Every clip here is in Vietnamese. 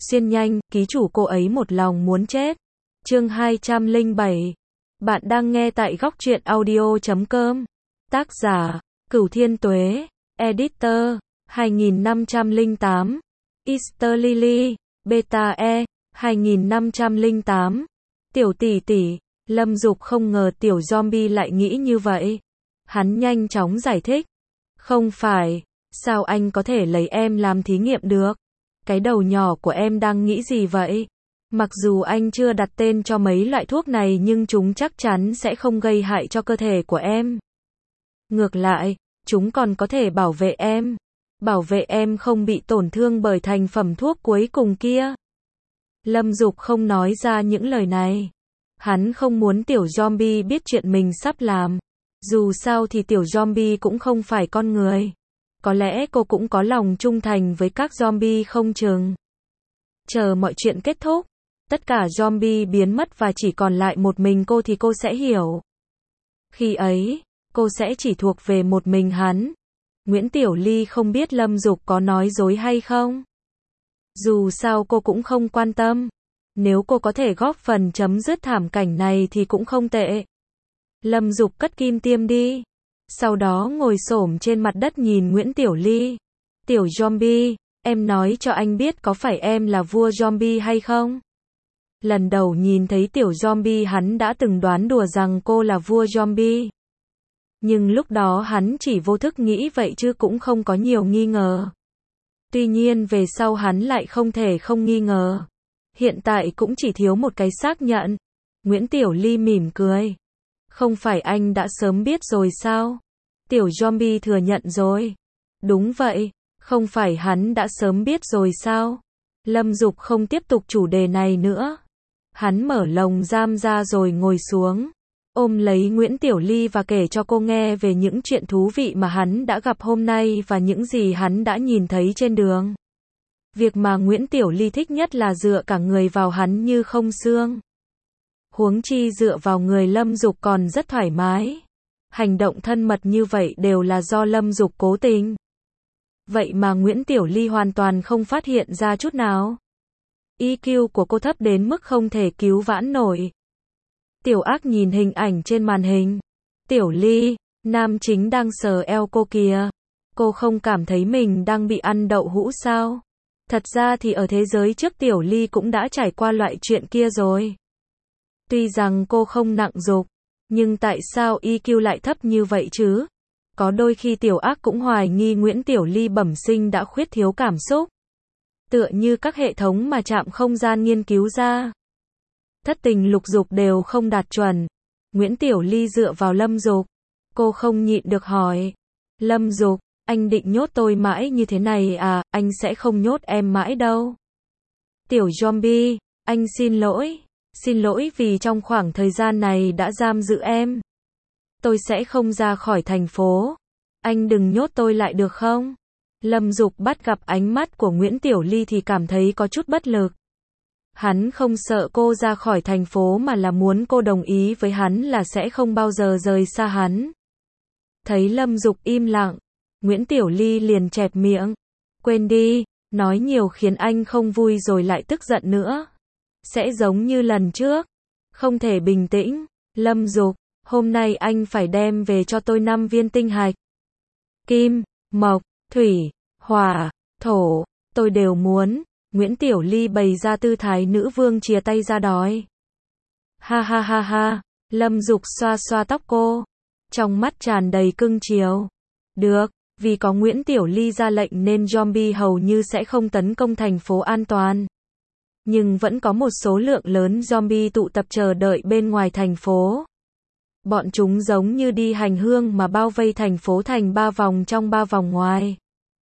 Xuyên nhanh, ký chủ cô ấy một lòng muốn chết. Chương 207. Bạn đang nghe tại góc truyện audio.com. Tác giả, Cửu Thiên Tuế. Editor, 2508. Easter Lily, Beta E, 2508. Tiểu tỷ tỷ, Lâm Dục không ngờ tiểu zombie lại nghĩ như vậy. Hắn nhanh chóng giải thích. Không phải, sao anh có thể lấy em làm thí nghiệm được? Cái đầu nhỏ của em đang nghĩ gì vậy? Mặc dù anh chưa đặt tên cho mấy loại thuốc này nhưng chúng chắc chắn sẽ không gây hại cho cơ thể của em. Ngược lại, chúng còn có thể bảo vệ em. Bảo vệ em không bị tổn thương bởi thành phẩm thuốc cuối cùng kia. Lâm Dục không nói ra những lời này. Hắn không muốn tiểu zombie biết chuyện mình sắp làm. Dù sao thì tiểu zombie cũng không phải con người. Có lẽ cô cũng có lòng trung thành với các zombie không chừng. Chờ mọi chuyện kết thúc, tất cả zombie biến mất và chỉ còn lại một mình cô thì cô sẽ hiểu. Khi ấy, cô sẽ chỉ thuộc về một mình hắn. Nguyễn Tiểu Ly không biết Lâm Dục có nói dối hay không. Dù sao cô cũng không quan tâm. Nếu cô có thể góp phần chấm dứt thảm cảnh này thì cũng không tệ. Lâm Dục cất kim tiêm đi. Sau đó ngồi xổm trên mặt đất nhìn Nguyễn Tiểu Ly. Tiểu zombie, em nói cho anh biết có phải em là vua zombie hay không? Lần đầu nhìn thấy tiểu zombie hắn đã từng đoán đùa rằng cô là vua zombie. Nhưng lúc đó hắn chỉ vô thức nghĩ vậy chứ cũng không có nhiều nghi ngờ. Tuy nhiên về sau hắn lại không thể không nghi ngờ. Hiện tại cũng chỉ thiếu một cái xác nhận. Nguyễn Tiểu Ly mỉm cười. Không phải anh đã sớm biết rồi sao? Tiểu zombie thừa nhận rồi. Đúng vậy, không phải hắn đã sớm biết rồi sao? Lâm Dục không tiếp tục chủ đề này nữa. Hắn mở lồng giam ra rồi ngồi xuống, ôm lấy Nguyễn Tiểu Ly và kể cho cô nghe về những chuyện thú vị mà hắn đã gặp hôm nay và những gì hắn đã nhìn thấy trên đường. Việc mà Nguyễn Tiểu Ly thích nhất là dựa cả người vào hắn như không xương. Huống chi dựa vào người Lâm Dục còn rất thoải mái. Hành động thân mật như vậy đều là do Lâm Dục cố tình. Vậy mà Nguyễn Tiểu Ly hoàn toàn không phát hiện ra chút nào. EQ của cô thấp đến mức không thể cứu vãn nổi. Tiểu Ác nhìn hình ảnh trên màn hình. Tiểu Ly, nam chính đang sờ eo cô kìa. Cô không cảm thấy mình đang bị ăn đậu hũ sao? Thật ra thì ở thế giới trước Tiểu Ly cũng đã trải qua loại chuyện kia rồi. Tuy rằng cô không nặng dục, nhưng tại sao EQ lại thấp như vậy chứ? Có đôi khi Tiểu Ác cũng hoài nghi Nguyễn Tiểu Ly bẩm sinh đã khuyết thiếu cảm xúc. Tựa như các hệ thống mà trạm không gian nghiên cứu ra. Thất tình lục dục đều không đạt chuẩn. Nguyễn Tiểu Ly dựa vào Lâm Dục. Cô không nhịn được hỏi. Lâm Dục, anh định nhốt tôi mãi như thế này à? Anh sẽ không nhốt em mãi đâu. Tiểu zombie, anh xin lỗi. Xin lỗi vì trong khoảng thời gian này đã giam giữ em. Tôi sẽ không ra khỏi thành phố. Anh đừng nhốt tôi lại được không? Lâm Dục bắt gặp ánh mắt của Nguyễn Tiểu Ly thì cảm thấy có chút bất lực. Hắn không sợ cô ra khỏi thành phố mà là muốn cô đồng ý với hắn là sẽ không bao giờ rời xa hắn. Thấy Lâm Dục im lặng, Nguyễn Tiểu Ly liền chẹp miệng. Quên đi, nói nhiều khiến anh không vui rồi lại tức giận nữa. Sẽ giống như lần trước. Không thể bình tĩnh. Lâm Dục, hôm nay anh phải đem về cho tôi 5 viên tinh hạch. Kim, mộc, thủy, hỏa, thổ, tôi đều muốn. Nguyễn Tiểu Ly bày ra tư thái nữ vương chìa tay ra đòi. Ha ha ha ha, Lâm Dục xoa xoa tóc cô. Trong mắt tràn đầy cưng chiều. Được, vì có Nguyễn Tiểu Ly ra lệnh nên zombie hầu như sẽ không tấn công thành phố an toàn. Nhưng vẫn có một số lượng lớn zombie tụ tập chờ đợi bên ngoài thành phố. Bọn chúng giống như đi hành hương mà bao vây thành phố thành 3 vòng trong 3 vòng ngoài.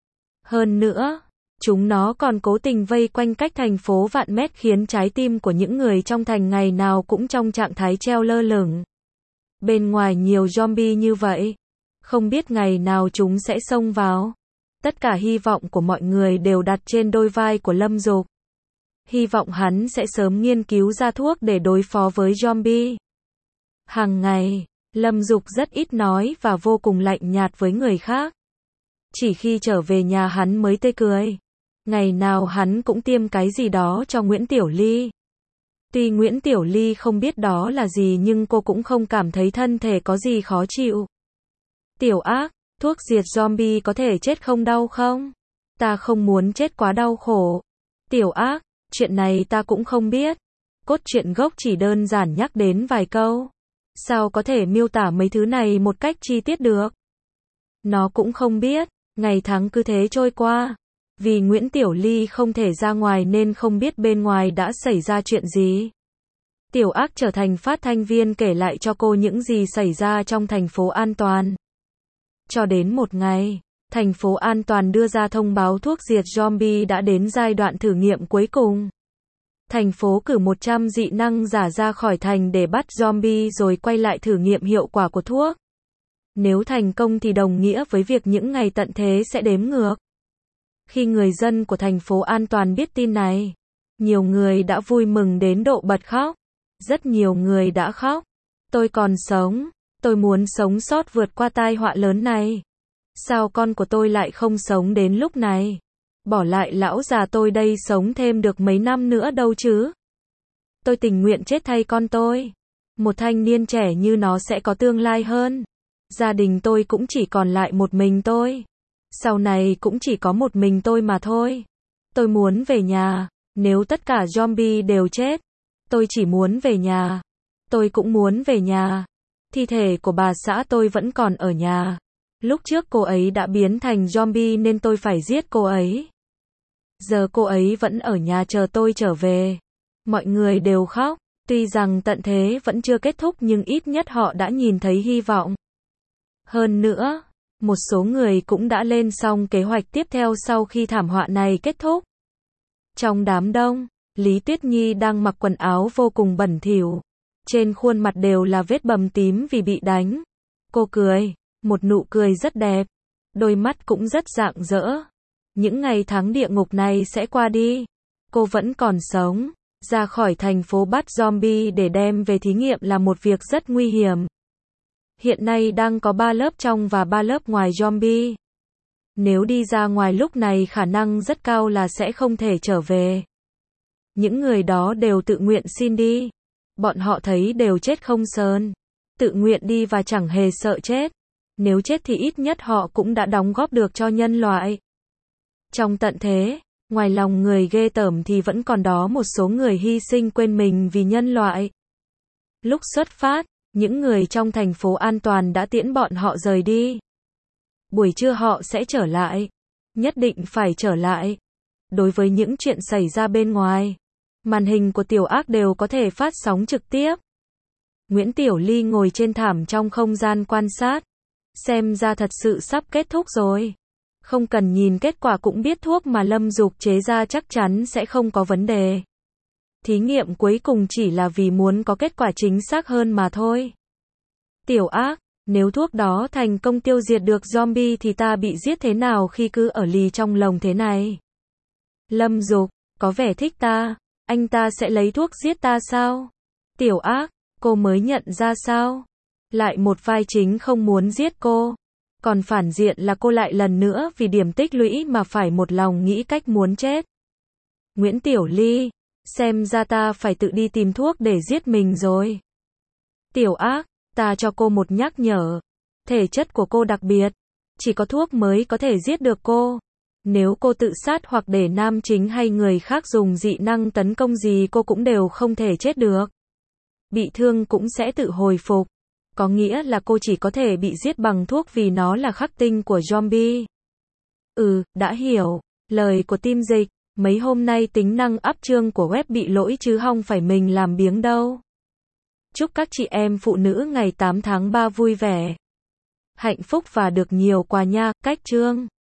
Hơn nữa, chúng nó còn cố tình vây quanh cách thành phố vạn mét khiến trái tim của những người trong thành ngày nào cũng trong trạng thái treo lơ lửng. Bên ngoài nhiều zombie như vậy, không biết ngày nào chúng sẽ xông vào. Tất cả hy vọng của mọi người đều đặt trên đôi vai của Lâm Dục. Hy vọng hắn sẽ sớm nghiên cứu ra thuốc để đối phó với zombie. Hàng ngày, Lâm Dục rất ít nói và vô cùng lạnh nhạt với người khác. Chỉ khi trở về nhà hắn mới tươi cười. Ngày nào hắn cũng tiêm cái gì đó cho Nguyễn Tiểu Ly. Tuy Nguyễn Tiểu Ly không biết đó là gì nhưng cô cũng không cảm thấy thân thể có gì khó chịu. Tiểu Ác, thuốc diệt zombie có thể chết không đau không? Ta không muốn chết quá đau khổ. Tiểu Ác, chuyện này ta cũng không biết. Cốt truyện gốc chỉ đơn giản nhắc đến vài câu. Sao có thể miêu tả mấy thứ này một cách chi tiết được? Nó cũng không biết. Ngày tháng cứ thế trôi qua. Vì Nguyễn Tiểu Ly không thể ra ngoài nên không biết bên ngoài đã xảy ra chuyện gì. Tiểu Ác trở thành phát thanh viên kể lại cho cô những gì xảy ra trong thành phố An Toàn. Cho đến một ngày, thành phố An Toàn đưa ra thông báo thuốc diệt zombie đã đến giai đoạn thử nghiệm cuối cùng. Thành phố cử 100 dị năng giả ra khỏi thành để bắt zombie rồi quay lại thử nghiệm hiệu quả của thuốc. Nếu thành công thì đồng nghĩa với việc những ngày tận thế sẽ đếm ngược. Khi người dân của thành phố An Toàn biết tin này, nhiều người đã vui mừng đến độ bật khóc. Rất nhiều người đã khóc. Tôi còn sống. Tôi muốn sống sót vượt qua tai họa lớn này. Sao con của tôi lại không sống đến lúc này? Bỏ lại lão già tôi đây sống thêm được mấy năm nữa đâu chứ? Tôi tình nguyện chết thay con tôi. Một thanh niên trẻ như nó sẽ có tương lai hơn. Gia đình tôi cũng chỉ còn lại một mình tôi. Sau này cũng chỉ có một mình tôi mà thôi. Tôi muốn về nhà. Nếu tất cả zombie đều chết, tôi chỉ muốn về nhà. Tôi cũng muốn về nhà. Thi thể của bà xã tôi vẫn còn ở nhà. Lúc trước cô ấy đã biến thành zombie nên tôi phải giết cô ấy. Giờ cô ấy vẫn ở nhà chờ tôi trở về. Mọi người đều khóc. Tuy rằng tận thế vẫn chưa kết thúc nhưng ít nhất họ đã nhìn thấy hy vọng. Hơn nữa, một số người cũng đã lên xong kế hoạch tiếp theo sau khi thảm họa này kết thúc. Trong đám đông, Lý Tuyết Nhi đang mặc quần áo vô cùng bẩn thỉu. Trên khuôn mặt đều là vết bầm tím vì bị đánh. Cô cười, một nụ cười rất đẹp. Đôi mắt cũng rất rạng rỡ. Những ngày tháng địa ngục này sẽ qua đi. Cô vẫn còn sống. Ra khỏi thành phố bắt zombie để đem về thí nghiệm là một việc rất nguy hiểm. Hiện nay đang có 3 lớp trong và 3 lớp ngoài zombie. Nếu đi ra ngoài lúc này khả năng rất cao là sẽ không thể trở về. Những người đó đều tự nguyện xin đi. Bọn họ thấy đều chết không sơn. Tự nguyện đi và chẳng hề sợ chết. Nếu chết thì ít nhất họ cũng đã đóng góp được cho nhân loại. Trong tận thế, ngoài lòng người ghê tởm thì vẫn còn đó một số người hy sinh quên mình vì nhân loại. Lúc xuất phát, những người trong thành phố An Toàn đã tiễn bọn họ rời đi. Buổi trưa họ sẽ trở lại. Nhất định phải trở lại. Đối với những chuyện xảy ra bên ngoài, màn hình của Tiểu Ác đều có thể phát sóng trực tiếp. Nguyễn Tiểu Ly ngồi trên thảm trong không gian quan sát. Xem ra thật sự sắp kết thúc rồi. Không cần nhìn kết quả cũng biết thuốc mà Lâm Dục chế ra chắc chắn sẽ không có vấn đề. Thí nghiệm cuối cùng chỉ là vì muốn có kết quả chính xác hơn mà thôi. Tiểu Ác, nếu thuốc đó thành công tiêu diệt được zombie thì ta bị giết thế nào khi cứ ở lì trong lồng thế này? Lâm Dục, có vẻ thích ta. Anh ta sẽ lấy thuốc giết ta sao? Tiểu Ác, cô mới nhận ra sao? Lại một vai chính không muốn giết cô. Còn phản diện là cô lại lần nữa vì điểm tích lũy mà phải một lòng nghĩ cách muốn chết. Nguyễn Tiểu Ly, xem ra ta phải tự đi tìm thuốc để giết mình rồi. Tiểu Ác, ta cho cô một nhắc nhở. Thể chất của cô đặc biệt. Chỉ có thuốc mới có thể giết được cô. Nếu cô tự sát hoặc để nam chính hay người khác dùng dị năng tấn công gì cô cũng đều không thể chết được. Bị thương cũng sẽ tự hồi phục. Có nghĩa là cô chỉ có thể bị giết bằng thuốc vì nó là khắc tinh của zombie. Đã hiểu. Lời của Tim Dịch. Mấy hôm nay tính năng up chương của web bị lỗi chứ không phải mình làm biếng đâu. Chúc các chị em phụ nữ ngày 8 tháng 3 vui vẻ, hạnh phúc và được nhiều quà nha. Cách chương